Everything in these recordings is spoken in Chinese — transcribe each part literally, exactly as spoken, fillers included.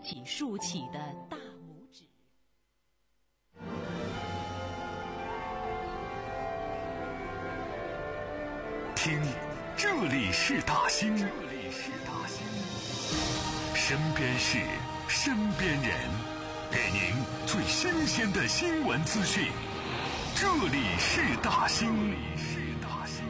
起竖起的大拇指。 听，这里是大兴，这里是大兴，身边事，身边人，给您最新鲜的新闻资讯。这里是大兴，这里是大兴。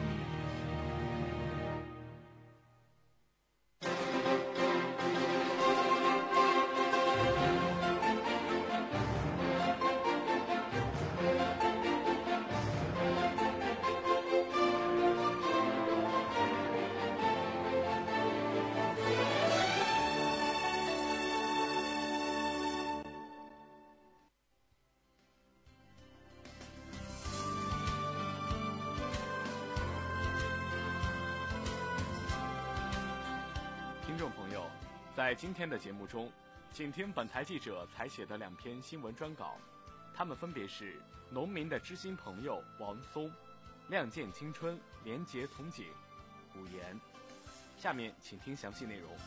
听众朋友，在今天的节目中，请听本台记者采写的两篇新闻专稿，他们分别是农民的知心朋友王松、亮剑青春，廉洁从警古言。下面请听详细内容。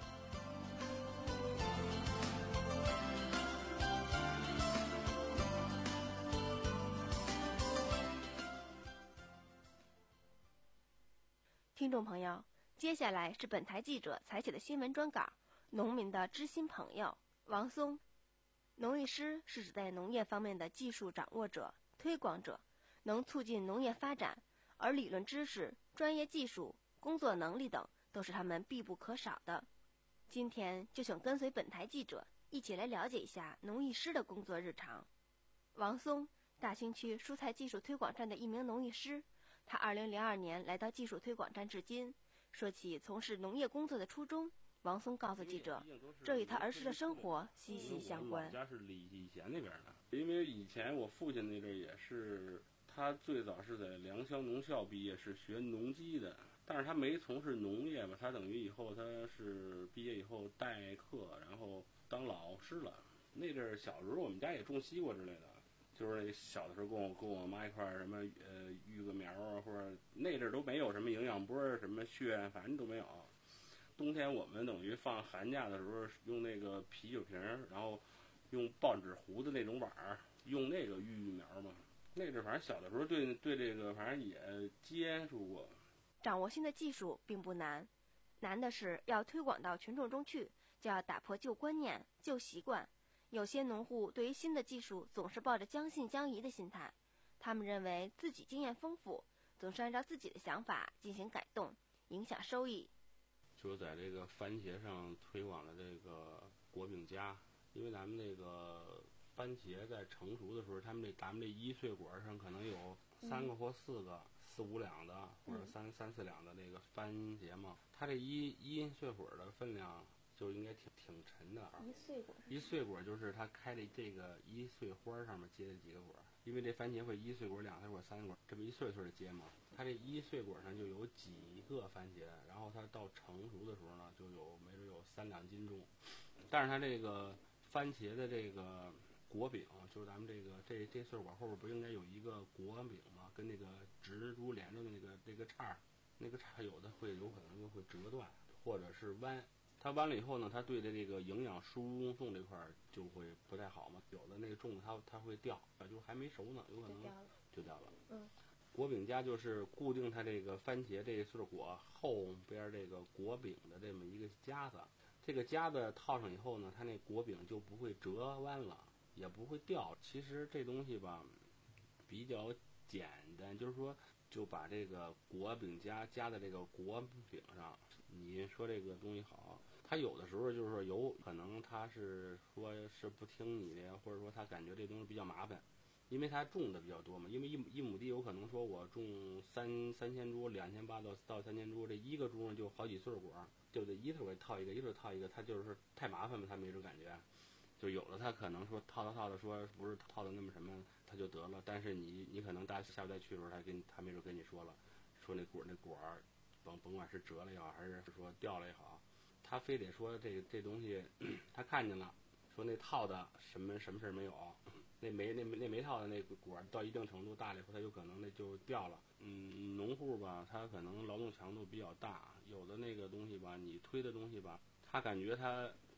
听众朋友，接下来是本台记者采写的新闻专稿。农民的知心朋友王松。农艺师是指在农业方面的技术掌握者、推广者，能促进农业发展，而理论知识、专业技术、工作能力等都是他们必不可少的。今天就请跟随本台记者一起来了解一下农艺师的工作日常。王松，大兴区蔬菜技术推广站的一名农艺师，他二零零二年来到技术推广站至今。说起从事农业工作的初衷，王松告诉记者，这与他儿时的生活息息相关。 我家是李义贤那边的，因为以前我父亲那阵也是，他最早是在良乡农校毕业，是学农机的，但是他没从事农业吧，他等于以后他是毕业以后代课，然后当老师了。那阵小时候我们家也种西瓜之类的。就是那小的时候跟我跟我妈一块儿什么呃育个苗啊，或者那阵儿都没有什么营养波什么血，反正都没有。冬天我们等于放寒假的时候用那个啤酒瓶，然后用报纸糊的那种碗儿，用那个育育苗嘛。那阵儿反正小的时候对对这个反正也接触过。 掌握新的技术并不难，难的是要推广到群众中去，就要打破旧观念、旧习惯。有些农户对于新的技术总是抱着将信将疑的心态，他们认为自己经验丰富，总是按照自己的想法进行改动，影响收益。 就在这个番茄上推广的这个果饼家，因为咱们那个番茄在成熟的时候，他们这咱们这一穗果上可能有三个或四个、嗯、四五两的或者三、嗯、三四两的那个番茄嘛，它这一一穗果的分量就应该挺挺沉的。 一穗果， 一穗果就是它开的这个一穗花上面结的几个果，因为这番茄会一穗果、两穗果、三穗果，这么一穗穗的结嘛。它这一穗果上就有几个番茄，然后它到成熟的时候呢，就有没准有三两斤重。但是它这个番茄的这个果饼，就是咱们这个这这穗果后边不应该有一个果饼吗？跟那个植株连着的那个这个叉，那个叉有的会有可能就会折断，或者是弯。它完了以后呢，它对的这个营养输送这块就会不太好嘛。有的那个种子它它会掉，就还没熟呢，有可能就掉了。 嗯， 果饼夹就是固定它这个番茄这穗果后边这个果饼的这么一个夹子。这个夹子套上以后呢，它那果饼就不会折弯了，也不会掉。其实这东西吧比较简单，就是说就把这个果饼夹夹在这个果饼上。你说这个东西好。他有的时候就是说有可能他是说是不听你的呀，或者说他感觉这东西比较麻烦，因为他种的比较多嘛。因为一一亩地有可能说我种三三千株、两千八到到三千株，这一个株上就好几穗果，就得一穗给套一个，一穗套一个，他就是太麻烦了，他没这感觉。就有的他可能说套套套的说不是套的那么什么，他就得了。但是你你可能大下回再去的时候，他跟他没准跟你说了，说那果那果儿甭甭管是折了也好，还是说掉了也好。他非得说这这东西，他看见了，说那套的什么什么事没有，那没那那没套的那个果到一定程度大了以后，它有可能那就掉了。嗯，农户吧，他可能劳动强度比较大，有的那个东西吧，你推的东西吧，他感觉他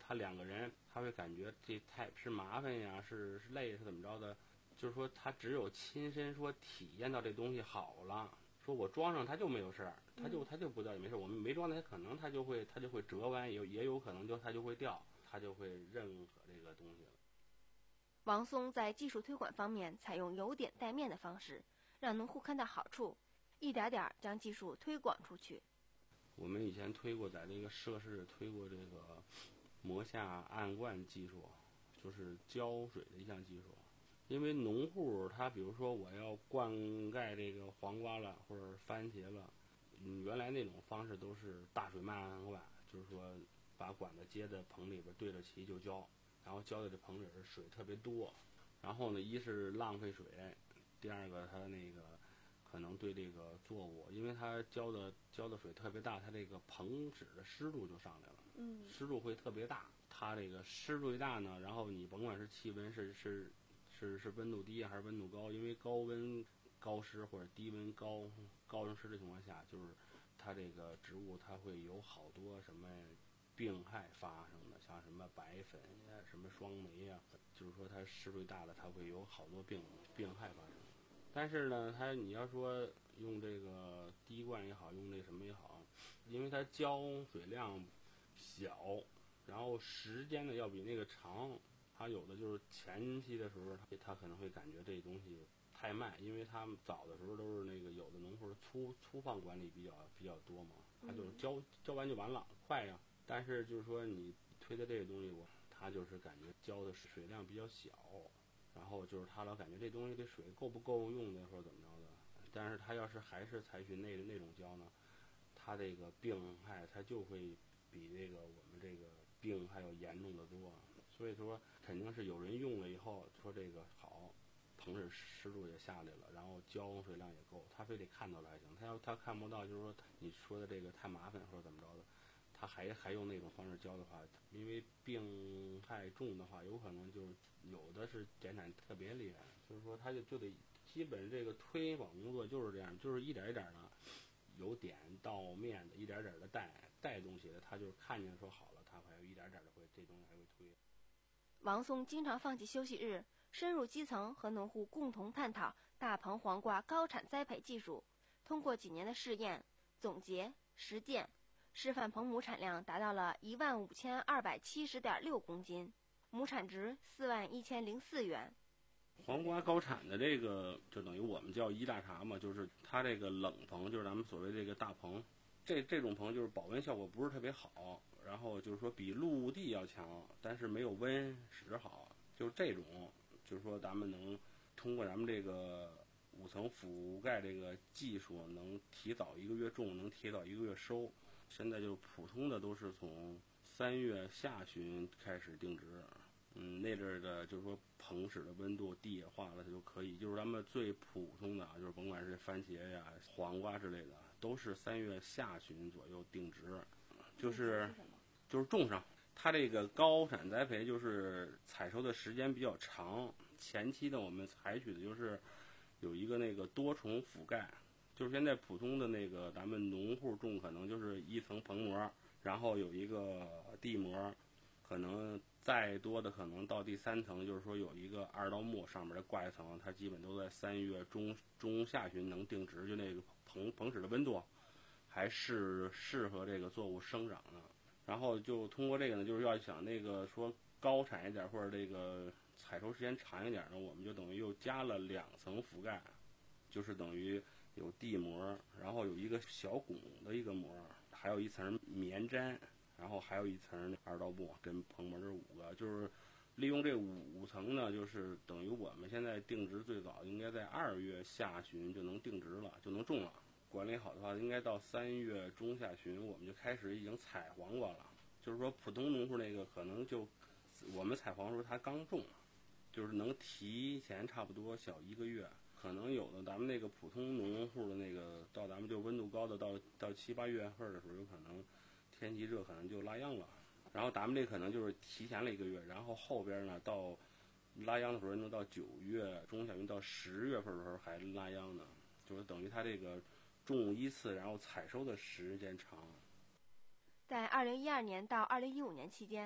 他两个人他会感觉这太是麻烦呀，是是累是怎么着的，就是说他只有亲身说体验到这东西好了，说我装上它就没有事儿，它就它就不掉也没事儿，我们没装它可能它就会它就会折弯，也也有可能就它就会掉，它就会认可这个东西了。 王松在技术推广方面采用由点带面的方式，让农户看到好处，一点点将技术推广出去。 我们以前推过，在这个涉事推过这个磨下暗灌技术，就是浇水的一项技术。因为农户他比如说我要灌溉这个黄瓜了或者番茄了，嗯，原来那种方式都是大水漫灌灌，就是说把管子接在棚里边对着齐就浇，然后浇的这棚里边水特别多，然后呢一是浪费水，第二个它那个可能对这个作物，因为它浇的浇的水特别大，它这个棚纸的湿度就上来了， 嗯， 湿度会特别大，它这个湿度一大呢，然后你甭管是气温是是是是温度低还是温度高，因为高温高湿或者低温高高温湿的情况下，就是它这个植物它会有好多什么病害发生的，像什么白粉呀、什么霜霉呀，就是说它湿度大了，它会有好多病病害发生。但是呢，它你要说用这个滴灌也好，用这什么也好，因为它浇水量小，然后时间呢要比那个长，它有的就是前期的时候，它它可能会感觉这东西太慢，因为他们早的时候都是那个有的农户粗粗放管理比较比较多嘛，它就是浇浇完就完了，快呀。但是就是说你推的这个东西，我它就是感觉浇的水量比较小。然后就是他老感觉这东西这水够不够用的或者怎么着的，但是他要是还是采取那那种浇呢，他这个病害他就会比这个我们这个病害要严重的多，所以说肯定是有人用了以后说这个好，棚里湿度也下来了，然后浇水量也够，他非得看到了还行，他要他看不到，就是说你说的这个太麻烦或者怎么着的，他还还用那种方式浇的话，因为病害重的话，有可能就是有的是减产特别厉害，就是说他就就得基本这个推广工作就是这样，就是一点一点的由点到面的，一点点的带带东西的，他就是看见说好了，他还有一点点的会这东西还会推。 王松经常放弃休息日，深入基层和农户共同探讨大棚黄瓜高产栽培技术，通过几年的试验、总结、实践，示范棚亩产量达到了一万五千二百七十点六公斤，亩产值四万一千零四元。 黄瓜高产的这个就等于我们叫一大茬嘛，就是它这个冷棚，就是咱们所谓这个大棚，这这种棚就是保温效果不是特别好，然后就是说比陆地要强，但是没有温室好，就是这种，就是说咱们能通过咱们这个五层覆盖这个技术，能提早一个月种，能提早一个月收。现在就普通的都是从三月下旬开始定植。嗯，那阵儿的就是说棚室的温度地也化了，它就可以，就是咱们最普通的啊，就是甭管是番茄呀、黄瓜之类的，都是三月下旬左右定植，就是就是种上。它这个高产栽培就是采收的时间比较长，前期呢我们采取的就是有一个那个多重覆盖，就是现在普通的那个咱们农户种可能就是一层棚膜，然后有一个地膜，可能再多的可能到第三层，就是说有一个二道木上面的挂一层，它基本都在三月中中下旬能定植，就那个棚棚室的温度还是适合这个作物生长的。然后就通过这个呢，就是要想那个说高产一点或者这个采收时间长一点呢，我们就等于又加了两层覆盖，就是等于有地膜，然后有一个小拱的一个膜，还有一层棉毡，然后还有一层二道木跟棚膜，这五个就是利用这五层呢，就是等于我们现在定植最早应该在二月下旬就能定植了，就能种了。管理好的话，应该到三月中下旬我们就开始已经采黄瓜了。就是说普通农户那个可能就我们采黄的时候它刚种，就是能提前差不多小一个月。可能有的咱们那个普通农户的那个到咱们就温度高的到到七八月份的时候，有可能天气热可能就拉秧了。然后咱们这可能就是提前了一个月，然后后边呢到拉秧的时候能到九月中下旬到十月份的时候还拉秧呢，就是等于它这个种一次，然后采收的时间长。 在二零一二年到二零一五年期间，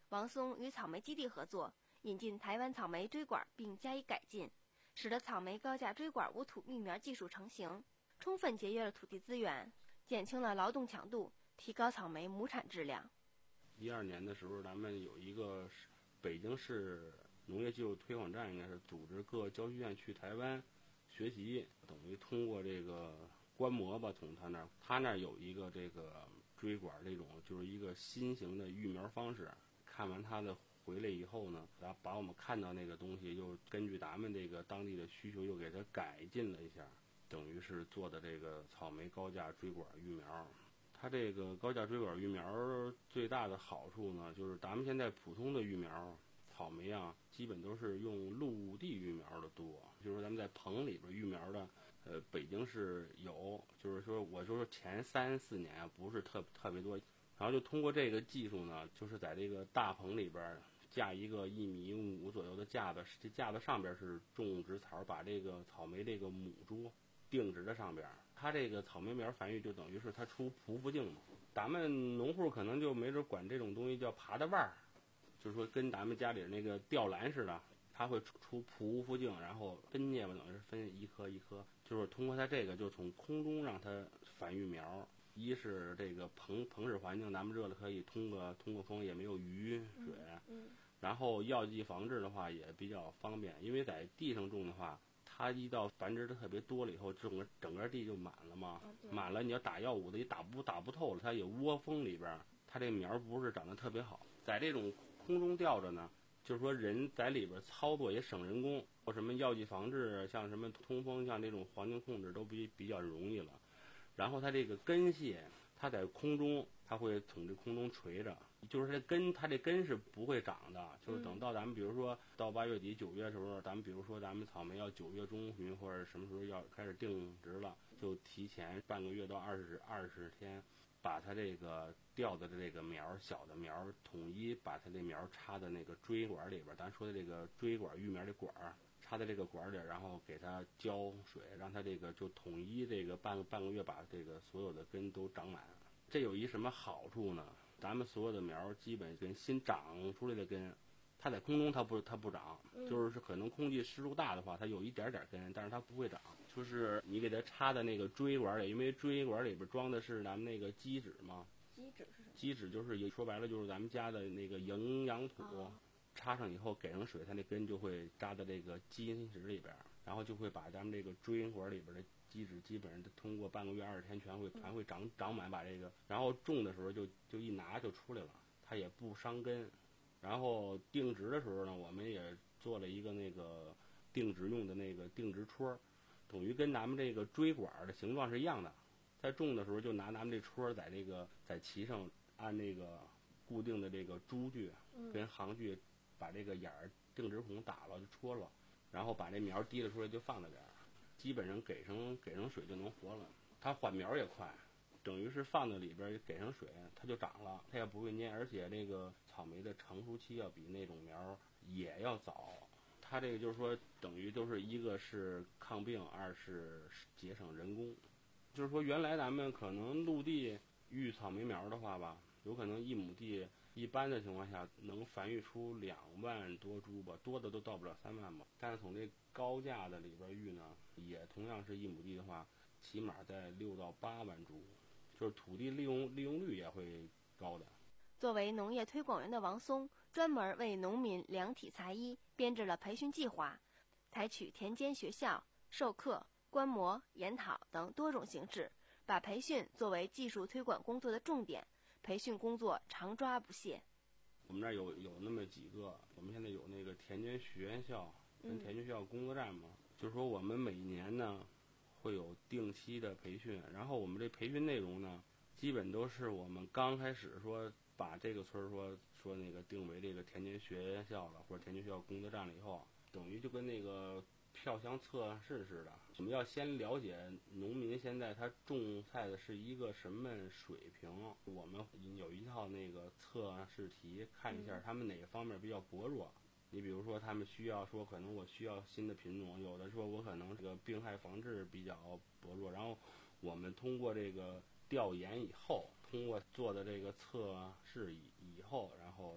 王松与草莓基地合作，引进台湾草莓锥管并加以改进，使得草莓高架锥管无土育苗技术成型，充分节约了土地资源，减轻了劳动强度，提高草莓亩产质量。 一二年的时候，咱们有一个北京市农业技术推广站，应该是组织各教学院去台湾学习，等于通过这个观摩吧，从他那儿，他那儿有一个这个锥管这种，就是一个新型的育苗方式。看完他的回来以后呢，然后把我们看到那个东西，又根据咱们这个当地的需求，又给它改进了一下，等于是做的这个草莓高架锥管育苗。它这个高架锥管育苗最大的好处呢，就是咱们现在普通的育苗草莓啊，基本都是用陆地育苗的多，就是说咱们在棚里边育苗的，呃，北京市有，就是说我就说前三四年啊，不是特特别多，然后就通过这个技术呢，就是在这个大棚里边架一个一米五左右的架子，这架子上边是种植槽，把这个草莓这个母株定植在上边，它这个草莓苗繁育就等于是它出匍匐茎嘛，咱们农户可能就没准管这种东西叫爬的腕儿。就是说跟咱们家里那个吊篮似的，它会出匍匐茎，然后分叶吧，等于是分一颗一颗，就是通过它这个就从空中让它繁育苗。一是这个棚棚室环境咱们热了可以通过通过风，也没有雨水， 嗯嗯、 然后药剂防治的话也比较方便，因为在地上种的话，它一到繁殖的特别多了以后，整个整个地就满了嘛， 哦、 满了你要打药物的也打不打不透了，它有窝蜂里边，它这苗不是长得特别好，在这种空中吊着呢，就是说人在里边操作也省人工，或什么药剂防治，像什么通风，像这种环境控制都比比较容易了。然后它这个根系，它在空中，它会从这空中垂着，就是这根，它这根是不会长的，就是等到咱们比如说到八月底九月的时候，咱们比如说咱们草莓要九月中旬或者什么时候要开始定植了，就提前半个月到二十二十天。把它这个吊的这个苗小的苗统一把它这苗插在那个锥管里边，咱说的这个锥管育苗的管插在这个管里，然后给它浇水，让它这个就统一这个半半个月把这个所有的根都长满。这有一什么好处呢？咱们所有的苗基本跟新长出来的根，它在空中它不它不长，就是可能空气湿度大的话，它有一点点根，但是它不会长。就是你给它插在那个锥管里，因为锥管里边装的是咱们那个基质嘛。 基质是什么？ 基质就是说白了就是咱们家的那个营养土，哦、插上以后给上水，它那根就会扎在这个基质里边，然后就会把咱们这个锥管里边的基质基本上通过半个月二十天全会全会长长满，把这个然后种的时候就就一拿就出来了，它也不伤根。然后定植的时候呢，我们也做了一个那个定植用的那个定植戳。等于跟咱们这个锥管的形状是一样的，在种的时候就拿咱们这戳在这个在旗上按那个固定的这个珠具跟行具，把这个眼儿定植孔打了就戳了，然后把这苗提了出来就放在这儿，基本上给上给上水就能活了。它缓苗也快，等于是放在里边给上水它就长了，它也不会蔫，而且这个草莓的成熟期要比那种苗也要早。它这个就是说等于就是一个是抗病，二是节省人工。就是说原来咱们可能陆地育草莓苗的话吧，有可能一亩地一般的情况下能繁育出两万多株吧，多的都到不了三万吧。但是从这高架的里边育呢，也同样是一亩地的话，起码在六到八万株，就是土地利用利用率也会高的。 作为农业推广员的王松，专门为农民量体裁衣编制了培训计划，采取田间学校、授课、观摩、研讨等多种形式，把培训作为技术推广工作的重点，培训工作常抓不懈。 我们这儿有有那么几个，我们现在有那个田间学校跟田间学校工作站嘛，嗯、就是说我们每年呢会有定期的培训，然后我们这培训内容呢，基本都是我们刚开始说把这个村说说那个定为这个田间学校了，或者田间学校工作站了以后，等于就跟那个票箱测试似的，我们要先了解农民现在他种菜的是一个什么水平，我们有一套那个测试题，看一下他们哪个方面比较薄弱。你比如说他们需要说可能我需要新的品种，有的说我可能这个病害防治比较薄弱，然后我们通过这个调研以后，通过做的这个测试以以后，然后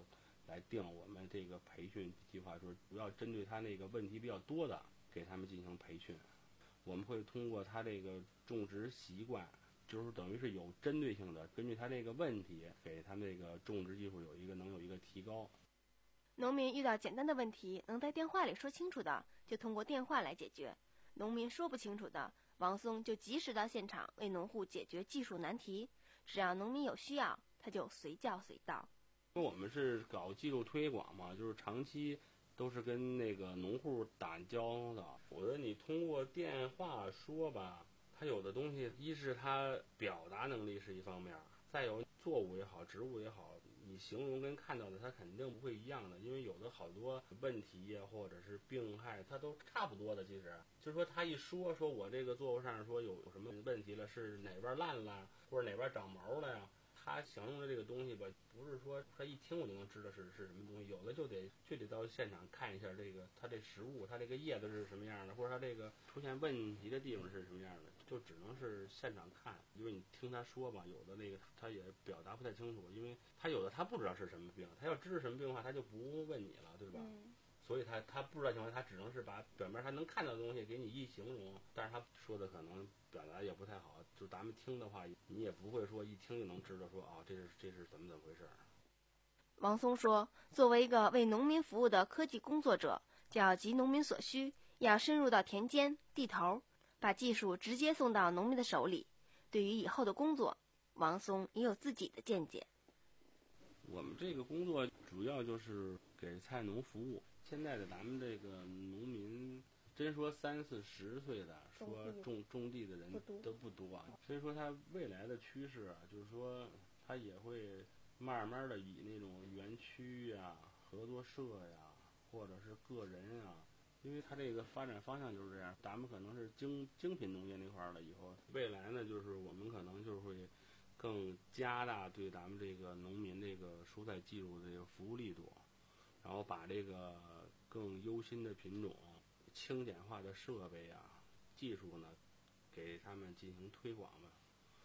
来定我们这个培训计划，就是主要针对他那个问题比较多的，给他们进行培训。我们会通过他这个种植习惯，就是等于是有针对性的，根据他这个问题，给他们这个种植技术有一个能有一个提高。 农民遇到简单的问题，能在电话里说清楚的，就通过电话来解决；农民说不清楚的，王松就及时到现场为农户解决技术难题。只要农民有需要，他就随叫随到。 我们是搞技术推广嘛，就是长期都是跟那个农户打交道。我觉得你通过电话说吧，他有的东西，一是他表达能力是一方面，再有作物也好，植物也好，你形容跟看到的它肯定不会一样的，因为有的好多问题呀，或者是病害，它都差不多的。其实就是说，他一说说我这个作物上说有什么问题了，是哪边烂了，或者哪边长毛了呀？他形容的这个东西吧，不是说他一听我就能知道是是什么东西，有的就得就得到现场看一下这个它这食物，它这个叶子是什么样的，或者它这个出现问题的地方是什么样的，就只能是现场看。因为你听他说吧，有的那个他也表达不太清楚，因为他有的他不知道是什么病，他要知道什么病的话，他就不问你了，对吧？嗯，所以他他不知道情况下，他只能是把表面他能看到的东西给你一形容，但是他说的可能表达也不太好，就咱们听的话，你也不会说一听就能知道说啊、哦，这是这是怎么怎么回事。 王松说，作为一个为农民服务的科技工作者，就要急农民所需，要深入到田间地头，把技术直接送到农民的手里。对于以后的工作，王松也有自己的见解。 我们这个工作主要就是给菜农服务。现在的咱们这个农民，真说三四十岁的说种种地的人都不多啊。所以说他未来的趋势啊，就是说他也会慢慢的以那种园区呀、合作社呀，或者是个人啊，因为他这个发展方向就是这样。咱们可能是精精品农业那块儿了，以后未来呢，就是我们可能就会更加大对咱们这个农民这个蔬菜技术的这个服务力度，然后把这个更优心的品种、轻简化的设备啊、技术呢，给他们进行推广吧。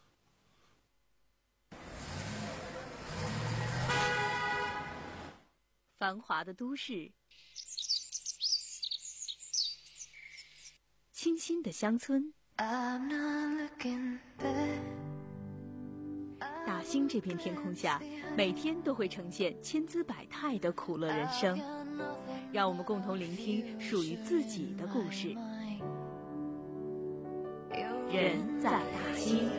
繁华的都市，清新的乡村，大兴这片天空下，每天都会呈现千姿百态的苦乐人生。让我们共同聆听属于自己的故事。人在大兴。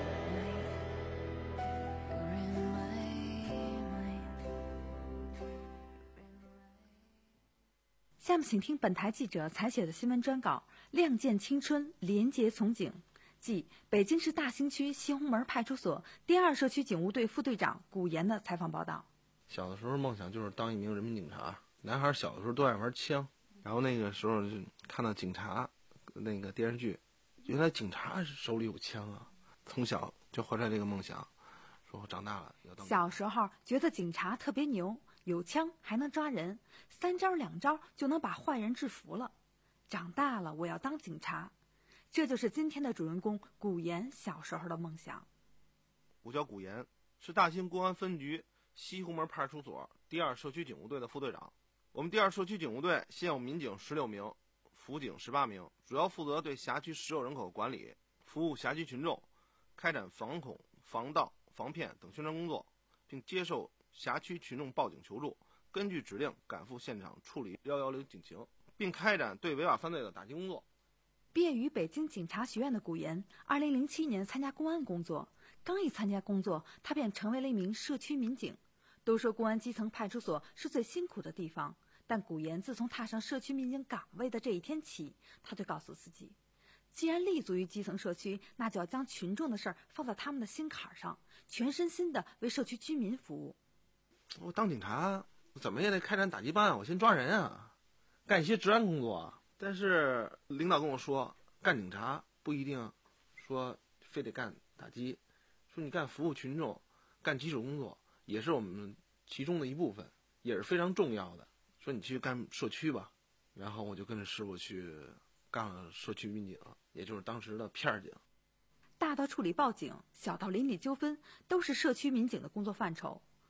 下面请听本台记者采写的新闻专稿《亮剑青春，廉洁从警》，即北京市大兴区西红门派出所第二社区警务队副队长古岩的采访报道。 小的时候梦想就是当一名人民警察，男孩小的时候都爱玩枪，然后那个时候就看到警察那个电视剧，原来警察手里有枪啊，从小就怀揣这个梦想，说我长大了要当。 小时候觉得警察特别牛，有枪还能抓人，三招两招就能把坏人制服了。长大了我要当警察，这就是今天的主人公古岩小时候的梦想。 我叫古岩，是大兴公安分局西红门派出所第二社区警务队的副队长。我们第二社区警务队现有民警十六名，辅警十八名，主要负责对辖区实有人口管理，服务辖区群众，开展防恐、防盗、防骗等宣传工作，并接受辖区群众报警求助，根据指令赶赴现场处理一一零警情，并开展对违法犯罪的打击工作。 毕业于北京警察学院的古岩，二零零七年参加公安工作。刚一参加工作，他便成为了一名社区民警。都说公安基层派出所是最辛苦的地方，但古岩自从踏上社区民警岗位的这一天起，他就告诉自己，既然立足于基层社区，那就要将群众的事儿放在他们的心坎上，全身心的为社区居民服务。 我当警察怎么也得开展打击办啊，我先抓人啊，干一些治安工作啊。但是领导跟我说，干警察不一定说非得干打击，说你干服务群众，干基础工作也是我们其中的一部分，也是非常重要的。说你去干社区吧，然后我就跟着师傅去干了社区民警，也就是当时的片儿警。 大到处理报警，小到邻里纠纷，都是社区民警的工作范畴。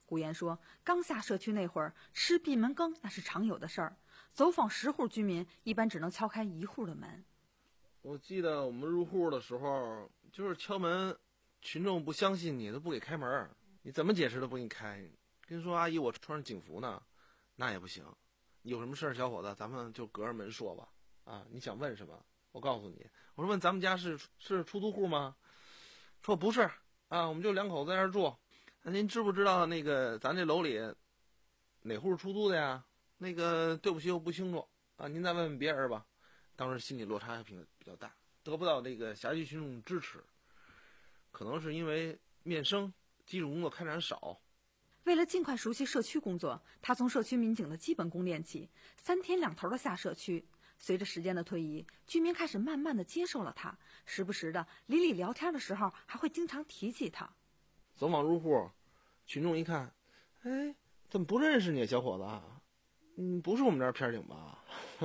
古岩说，刚下社区那会儿，吃闭门羹那是常有的事儿，走访十户居民，一般只能敲开一户的门。 我记得我们入户的时候，就是敲门，群众不相信你，都不给开门，你怎么解释都不给你开。跟你说阿姨，我穿着警服呢，那也不行。有什么事儿，小伙子，咱们就隔着门说吧。啊，你想问什么？我告诉你，我说问咱们家是是出租户吗？说不是啊，我们就两口子在这儿住。那您知不知道那个咱这楼里哪户是出租的呀？那个对不起，我不清楚啊，您再问问别人吧。当时心理落差还比比较大，得不到这个辖区群众支持，可能是因为面生基础工作开展少。 为了尽快熟悉社区工作，他从社区民警的基本功练起，三天两头的下社区。随着时间的推移，居民开始慢慢的接受了他，时不时的邻里聊天的时候还会经常提起他。 走访入户，群众一看，哎，怎么不认识你，小伙子啊？嗯，不是我们这儿片警吧？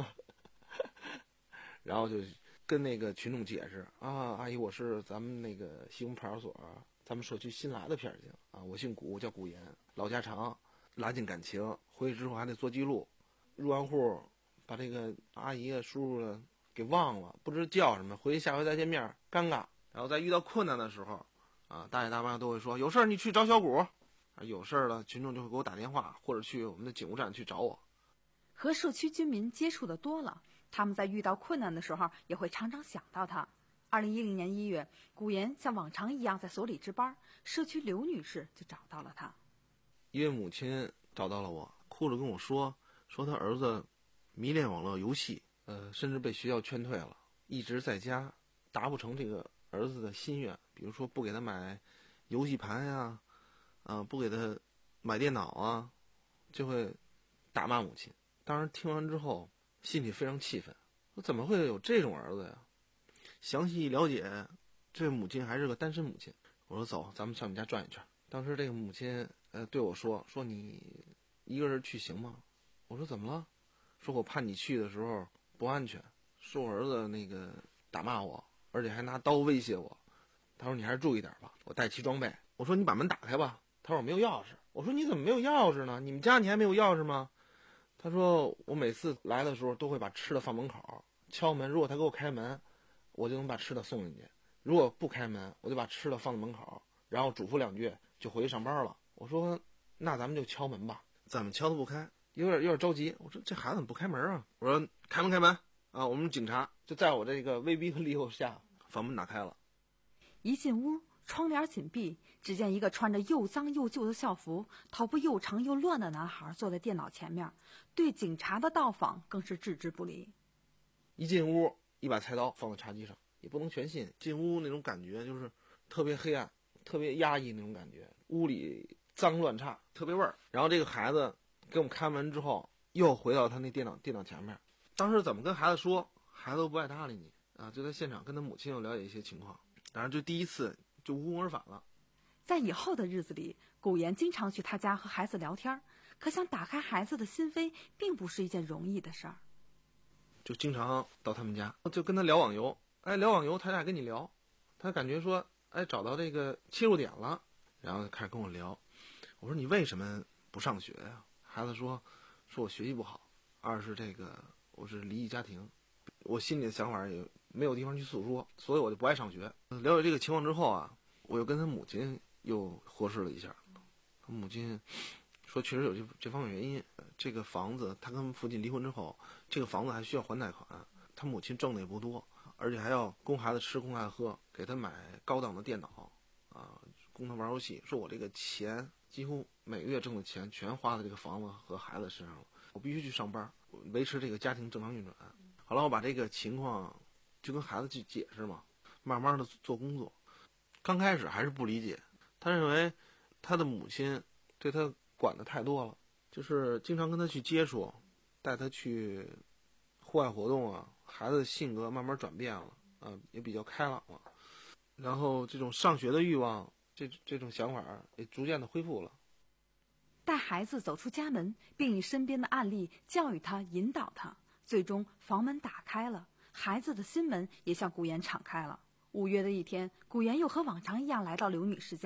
然后就跟那个群众解释啊，阿姨，我是咱们那个西红派出所咱们社区新来的片警啊，我姓古，叫古岩，老家常，拉近感情。回去之后还得做记录，入完户把这个阿姨啊、叔叔啊给忘了，不知叫什么，回去下回再见面尴尬。然后在遇到困难的时候啊，大爷大妈都会说，有事你去找小古，啊，有事了群众就会给我打电话，或者去我们的警务站去找我。 和社区居民接触的多了，他们在遇到困难的时候也会常常想到他。二零一零年一月，古岩像往常一样在所里值班，社区刘女士就找到了他。 一位母亲找到了我，哭着跟我说，说他儿子迷恋网络游戏，呃，甚至被学校劝退了，一直在家达不成这个儿子的心愿，比如说不给他买游戏盘呀，啊、呃，不给他买电脑啊，就会打骂母亲。当时听完之后，心里非常气愤，我怎么会有这种儿子呀？详细一了解，这母亲还是个单身母亲。我说走，咱们上你家转一圈。当时这个母亲呃对我说，说你一个人去行吗？我说怎么了？说我怕你去的时候不安全，说我儿子那个打骂我，而且还拿刀威胁我。他说你还是注意点吧，我带齐装备。我说你把门打开吧。他说我没有钥匙。我说你怎么没有钥匙呢？你们家你还没有钥匙吗？他说我每次来的时候都会把吃的放门口，敲门，如果他给我开门，我就能把吃的送进去；如果不开门，我就把吃的放在门口，然后嘱咐两句就回去上班了。我说那咱们就敲门吧，怎么敲都不开，有点有点着急。我说这孩子怎么不开门啊？我说开门开门啊！我们警察就在我这个威逼和利诱下，房门打开了。 一进屋，窗帘紧闭，只见一个穿着又脏又旧的校服、头发又长又乱的男孩坐在电脑前面，对警察的到访更是置之不理。 一进屋，一把菜刀放在茶几上，也不能全信。进屋那种感觉就是特别黑暗，特别压抑那种感觉，屋里脏乱差，特别味儿。然后这个孩子给我们开门之后，又回到他那电脑电脑前面。当时怎么跟孩子说，孩子都不爱搭理你啊！就在现场跟他母亲又了解一些情况，然后就第一次就无功而返了。 在以后的日子里，古岩经常去他家和孩子聊天，可想打开孩子的心扉，并不是一件容易的事儿。 就经常到他们家，就跟他聊网游。哎，聊网游，他俩跟你聊，他感觉说，哎，找到这个切入点了，然后开始跟我聊。我说你为什么不上学呀？孩子说，说我学习不好，二是这个我是离异家庭，我心里的想法也没有地方去诉说，所以我就不爱上学。了解这个情况之后啊，我又跟他母亲又核实了一下，他母亲说确实有这这方面原因。这个房子他跟父亲离婚之后，这个房子还需要还贷款，他母亲挣的也不多，而且还要供孩子吃供孩子喝，给他买高档的电脑啊，供他玩游戏。说我这个钱几乎每个月挣的钱全花在这个房子和孩子身上了，我必须去上班维持这个家庭正常运转。好了，我把这个情况就跟孩子去解释嘛，慢慢的做工作。刚开始还是不理解，他认为他的母亲对他管的太多了，就是经常跟他去接触，带他去户外活动啊，孩子的性格慢慢转变了啊，也比较开朗了，然后这种上学的欲望，这这种想法也逐渐的恢复了。 带孩子走出家门，并以身边的案例教育他、引导他，最终房门打开了，孩子的心门也向古岩敞开了。五月的一天，古岩又和往常一样来到刘女士家，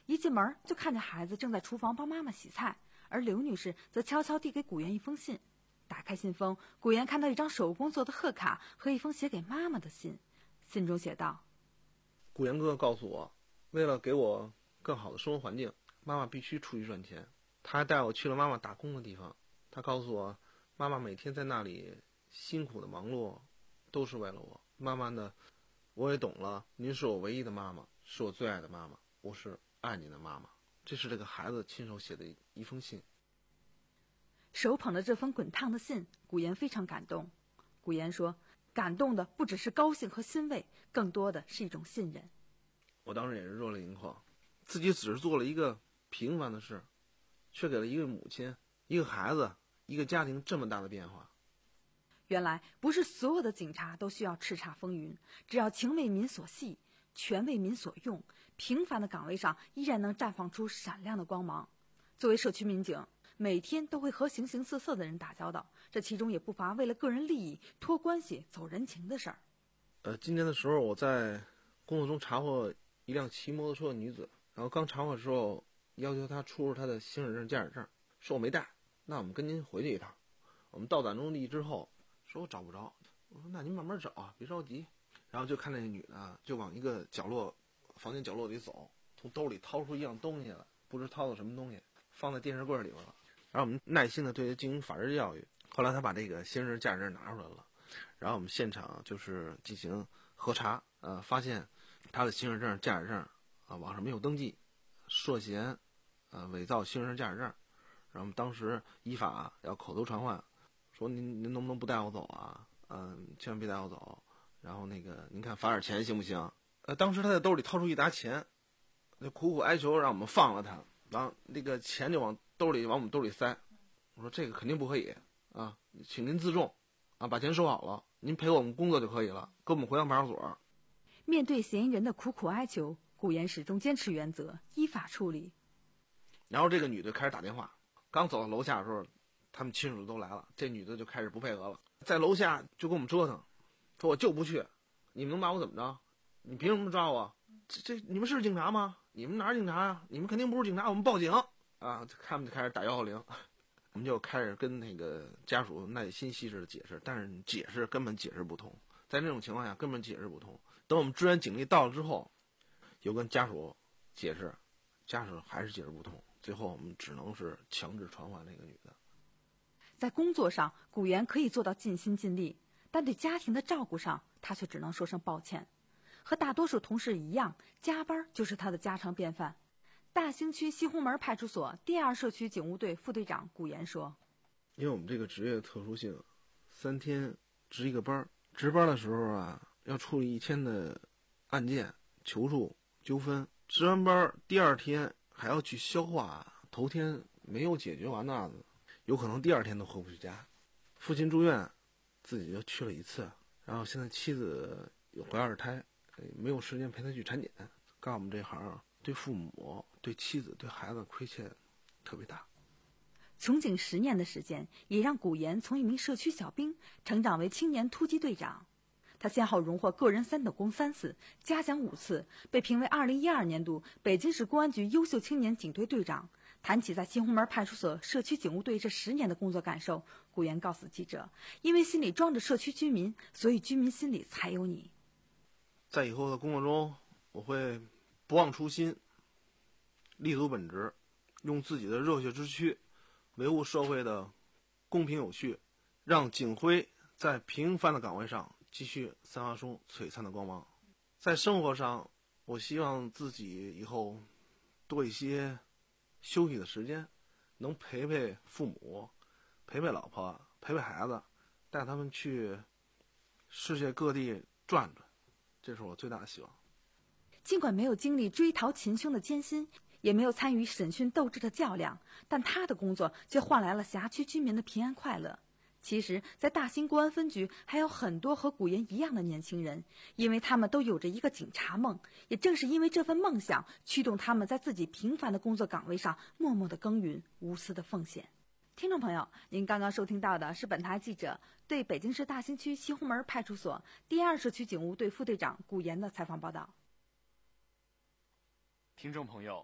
一进门就看见孩子正在厨房帮妈妈洗菜，而刘女士则悄悄递给古岩一封信。打开信封，古岩看到一张手工做的贺卡和一封写给妈妈的信。信中写道： 古岩哥哥告诉我，为了给我更好的生活环境，妈妈必须出去赚钱。他还带我去了妈妈打工的地方，他告诉我，妈妈每天在那里辛苦的忙碌，都是为了我。慢慢的，我也懂了，您是我唯一的妈妈，是我最爱的妈妈，我是爱你的妈妈。这是这个孩子亲手写的一封信。 手捧着这封滚烫的信，古岩非常感动。古岩说，感动的不只是高兴和欣慰，更多的是一种信任。 我当时也是热泪盈眶，自己只是做了一个平凡的事，却给了一个母亲、一个孩子、一个家庭这么大的变化。 原来不是所有的警察都需要叱咤风云，只要情为民所系，权为民所用，平凡的岗位上依然能绽放出闪亮的光芒。作为社区民警，每天都会和形形色色的人打交道，这其中也不乏为了个人利益托关系走人情的事儿。 呃，今年的时候我在工作中查获一辆骑摩托车的女子，然后刚查获的时候要求她出示她的行驶证、驾驶证，说我没带，那我们跟您回去一趟。我们到达目的地之后，说我找不着，我说那您慢慢找啊，别着急。然后就看那女的就往一个角落房间角落里走，从兜里掏出一样东西来，不知掏的什么东西，放在电视柜里边了。然后我们耐心的对他进行法制教育。后来他把这个行驶证、驾驶证拿出来了，然后我们现场就是进行核查，呃，发现他的行驶证、驾驶证啊网上没有登记，涉嫌呃伪造行驶证、驾驶证。然后我们当时依法要口头传唤，说您您能不能不带我走啊？嗯、呃，千万别带我走。然后那个您看罚点钱行不行？呃，当时他在兜里掏出一沓钱，就苦苦哀求让我们放了他，然后那个钱就往兜里往我们兜里塞。我说这个肯定不可以啊，请您自重啊，把钱收好了，您陪我们工作就可以了，跟我们回到派出所。 面对嫌疑人的苦苦哀求，古岩始终坚持原则，依法处理。 然后这个女的开始打电话，刚走到楼下的时候，他们亲属都来了，这女的就开始不配合了，在楼下就跟我们折腾，说我就不去，你们能把我怎么着？你凭什么抓我？这这你们是警察吗？你们哪是警察呀？你们肯定不是警察，我们报警啊！他们就开始打幺幺零，我们就开始跟那个家属耐心细致的解释，但是解释根本解释不通，在这种情况下根本解释不通。等我们支援警力到了之后，又跟家属解释，家属还是解释不通，最后我们只能是强制传唤那个女的。 在工作上，古岩可以做到尽心尽力，但对家庭的照顾上，他却只能说声抱歉。和大多数同事一样，加班就是他的家常便饭。大兴区西红门派出所第二社区警务队副队长古岩说： 因为我们这个职业特殊性，三天值一个班，值班的时候啊，要处理一天的案件、求助、纠纷。值完班第二天还要去消化头天没有解决完的案子，有可能第二天都回不去家。父亲住院，自己就去了一次，然后现在妻子有怀二胎，没有时间陪他去产检。干我们这行，对父母、对妻子、对孩子亏欠特别大。 从警十年的时间，也让古岩从一名社区小兵成长为青年突击队长。他先后荣获个人三等功三次，嘉奖五次，被评为二零一二年度北京市公安局优秀青年警队队长。谈起在西红门派出所社区警务队这十年的工作感受，古岩告诉记者：因为心里装着社区居民，所以居民心里才有你。 在以后的工作中，我会不忘初心，立足本职，用自己的热血之躯维护社会的公平有序，让警徽在平凡的岗位上继续散发出璀璨的光芒。在生活上，我希望自己以后多一些休息的时间，能陪陪父母，陪陪老婆，陪陪孩子，带他们去世界各地转转，这是我最大的希望。 尽管没有经历追逃擒凶的艰辛，也没有参与审讯斗智的较量，但他的工作却换来了辖区居民的平安快乐。其实，在大兴公安分局还有很多和古岩一样的年轻人，因为他们都有着一个警察梦，也正是因为这份梦想，驱动他们在自己平凡的工作岗位上默默的耕耘，无私的奉献。听众朋友，您刚刚收听到的是本台记者对北京市大兴区西红门派出所第二社区警务队副队长古岩的采访报道。 听众朋友，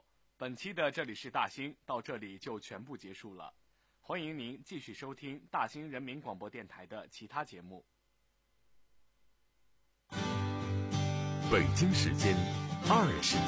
本期的这里是大兴到这里就全部结束了，欢迎您继续收听大兴人民广播电台的其他节目。 北京时间二十